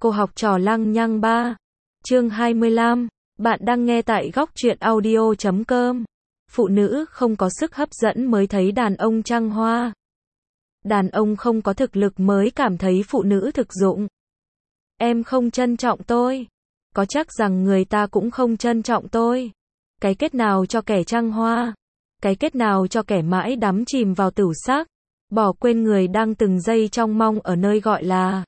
Cô học trò lăng nhăng 3. Chương 25. Bạn đang nghe tại góc truyện audio.com. Phụ nữ không có sức hấp dẫn mới thấy đàn ông trăng hoa. Đàn ông không có thực lực mới cảm thấy phụ nữ thực dụng. Em không trân trọng tôi. Có chắc rằng người ta cũng không trân trọng tôi. Cái kết nào cho kẻ trăng hoa? Cái kết nào cho kẻ mãi đắm chìm vào tửu sắc? Bỏ quên người đang từng giây trong mong ở nơi gọi là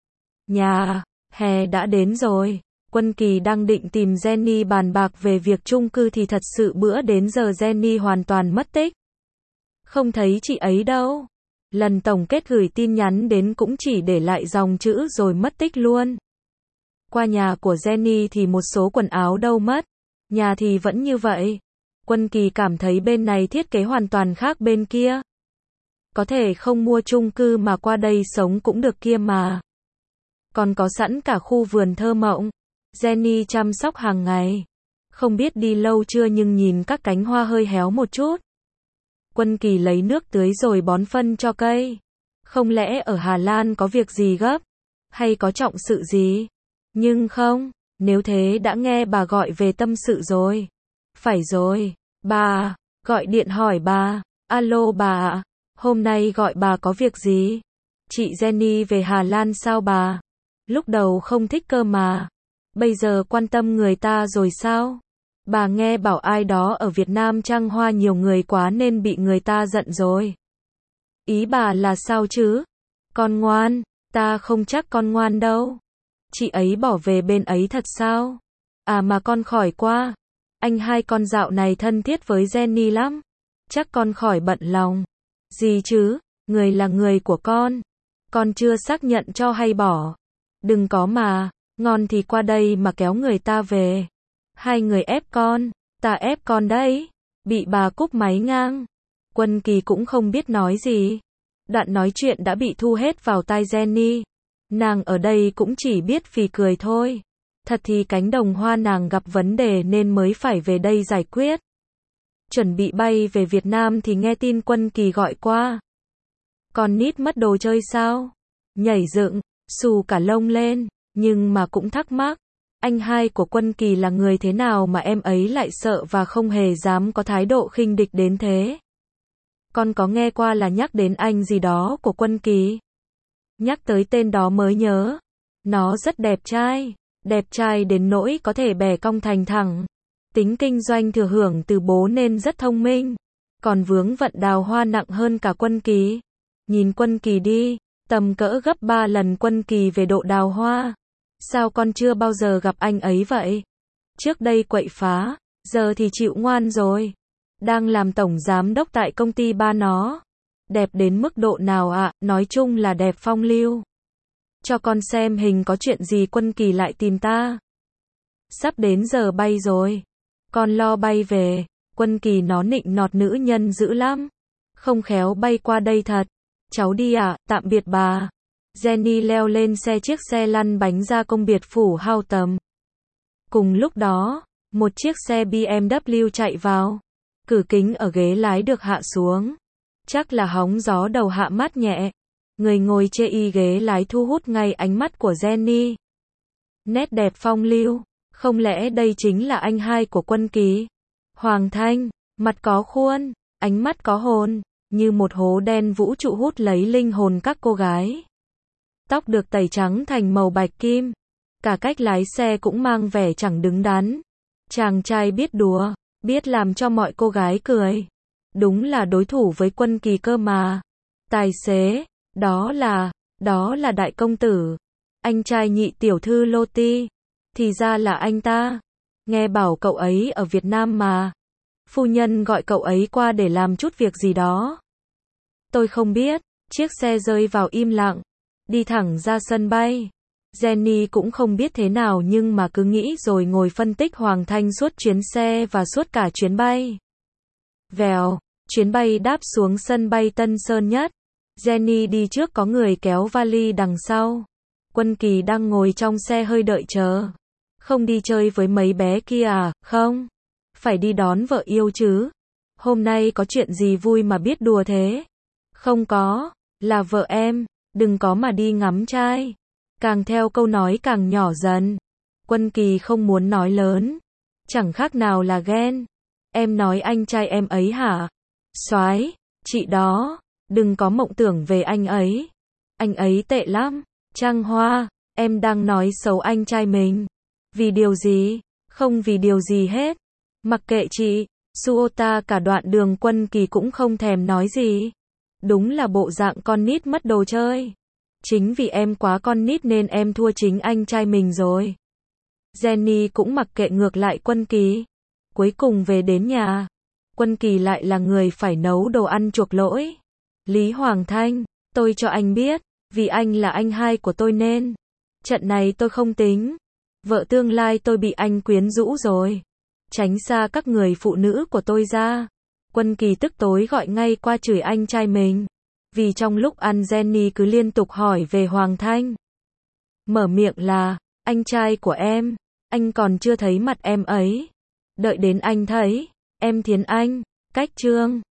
nhà. Hè đã đến rồi. Quân Kỳ đang định tìm Jenny bàn bạc về việc chung cư thì thật sự bữa đến giờ Jenny hoàn toàn mất tích. Không thấy chị ấy đâu. Lần tổng kết gửi tin nhắn đến cũng chỉ để lại dòng chữ rồi mất tích luôn. Qua nhà của Jenny thì một số quần áo đâu mất. Nhà thì vẫn như vậy. Quân Kỳ cảm thấy bên này thiết kế hoàn toàn khác bên kia. Có thể không mua chung cư mà qua đây sống cũng được kia mà. Còn có sẵn cả khu vườn thơ mộng. Jenny chăm sóc hàng ngày. Không biết đi lâu chưa nhưng nhìn các cánh hoa hơi héo một chút. Quân Kỳ lấy nước tưới rồi bón phân cho cây. Không lẽ ở Hà Lan có việc gì gấp? Hay có trọng sự gì? Nhưng không, nếu thế đã nghe bà gọi về tâm sự rồi. Phải rồi, bà, gọi điện hỏi bà. Alo bà ạ, hôm nay gọi bà có việc gì? Chị Jenny về Hà Lan sao bà? Lúc đầu không thích cơ mà. Bây giờ quan tâm người ta rồi sao? Bà nghe bảo ai đó ở Việt Nam trăng hoa nhiều người quá nên bị người ta giận rồi. Ý bà là sao chứ? Con ngoan, ta không chắc con ngoan đâu. Chị ấy bỏ về bên ấy thật sao? À mà con khỏi qua. Anh hai con dạo này thân thiết với Jenny lắm. Chắc con khỏi bận lòng. Gì chứ? Người là người của con. Con chưa xác nhận cho hay bỏ. Đừng có mà. Ngon thì qua đây mà kéo người ta về. Hai người ép con. Ta ép con đấy. Bị bà cúp máy ngang. Quân Kỳ cũng không biết nói gì. Đoạn nói chuyện đã bị thu hết vào tai Jenny. Nàng ở đây cũng chỉ biết phì cười thôi. Thật thì cánh đồng hoa nàng gặp vấn đề nên mới phải về đây giải quyết. Chuẩn bị bay về Việt Nam thì nghe tin Quân Kỳ gọi qua. Con nít mất đồ chơi sao? Nhảy dựng, xù cả lông lên. Nhưng mà cũng thắc mắc. Anh hai của Quân Kỳ là người thế nào mà em ấy lại sợ và không hề dám có thái độ khinh địch đến thế? Con có nghe qua là nhắc đến anh gì đó của Quân Kỳ. Nhắc tới tên đó mới nhớ. Nó rất đẹp trai đến nỗi có thể bẻ cong thành thẳng. Tính kinh doanh thừa hưởng từ bố nên rất thông minh. Còn vướng vận đào hoa nặng hơn cả Quân Kỳ. Nhìn Quân Kỳ đi, tầm cỡ gấp 3 lần Quân Kỳ về độ đào hoa. Sao con chưa bao giờ gặp anh ấy vậy? Trước đây quậy phá, giờ thì chịu ngoan rồi. Đang làm tổng giám đốc tại công ty ba nó. Đẹp đến mức độ nào ạ? Nói chung là đẹp phong lưu. Cho con xem hình có chuyện gì Quân Kỳ lại tìm ta. Sắp đến giờ bay rồi. Con lo bay về. Quân Kỳ nó nịnh nọt nữ nhân dữ lắm. Không khéo bay qua đây thật. Cháu đi ạ, tạm biệt bà. Jenny leo lên chiếc xe lăn bánh ra công biệt phủ Houghton. Cùng lúc đó, một chiếc xe BMW chạy vào. Cửa kính ở ghế lái được hạ xuống. Chắc là hóng gió đầu hạ mát nhẹ. Người ngồi chê y ghế lái thu hút ngay ánh mắt của Jenny. Nét đẹp phong lưu. Không lẽ đây chính là anh hai của Quân Kỳ? Hoàng Thanh, mặt có khuôn, ánh mắt có hồn, như một hố đen vũ trụ hút lấy linh hồn các cô gái. Tóc được tẩy trắng thành màu bạch kim. Cả cách lái xe cũng mang vẻ chẳng đứng đắn. Chàng trai biết đùa, biết làm cho mọi cô gái cười. Đúng là đối thủ với Quân Kỳ cơ mà. Tài xế, đó là đại công tử. Anh trai nhị tiểu thư Loti. Thì ra là anh ta. Nghe bảo cậu ấy ở Việt Nam mà. Phu nhân gọi cậu ấy qua để làm chút việc gì đó. Tôi không biết. Chiếc xe rơi vào im lặng. Đi thẳng ra sân bay. Jenny cũng không biết thế nào nhưng mà cứ nghĩ rồi ngồi phân tích Hoàng Thanh suốt chuyến xe và suốt cả chuyến bay. Vèo, chuyến bay đáp xuống sân bay Tân Sơn Nhất. Jenny đi trước có người kéo vali đằng sau. Quân Kỳ đang ngồi trong xe hơi đợi chờ. Không đi chơi với mấy bé kia à? Không. Phải đi đón vợ yêu chứ. Hôm nay có chuyện gì vui mà biết đùa thế? Không có. Là vợ em. Đừng có mà đi ngắm trai. Càng theo câu nói càng nhỏ dần. Quân Kỳ không muốn nói lớn. Chẳng khác nào là ghen. Em nói anh trai em ấy hả? Soái, chị đó, đừng có mộng tưởng về anh ấy. Anh ấy tệ lắm. Trăng Hoa, em đang nói xấu anh trai mình. Vì điều gì? Không vì điều gì hết. Mặc kệ chị. Suota cả đoạn đường Quân Kỳ cũng không thèm nói gì. Đúng là bộ dạng con nít mất đồ chơi. Chính vì em quá con nít nên em thua chính anh trai mình rồi. Jenny cũng mặc kệ ngược lại Quân Kỳ. Cuối cùng về đến nhà. Quân Kỳ lại là người phải nấu đồ ăn chuộc lỗi. Lý Hoàng Thanh, tôi cho anh biết, vì anh là anh hai của tôi nên. Trận này tôi không tính. Vợ tương lai tôi bị anh quyến rũ rồi. Tránh xa các người phụ nữ của tôi ra. Quân Kỳ tức tối gọi ngay qua chửi anh trai mình. Vì trong lúc ăn Jenny cứ liên tục hỏi về Hoàng Thanh. Mở miệng là, anh trai của em, anh còn chưa thấy mặt em ấy. Đợi đến anh thấy, em thiến anh, cách chương.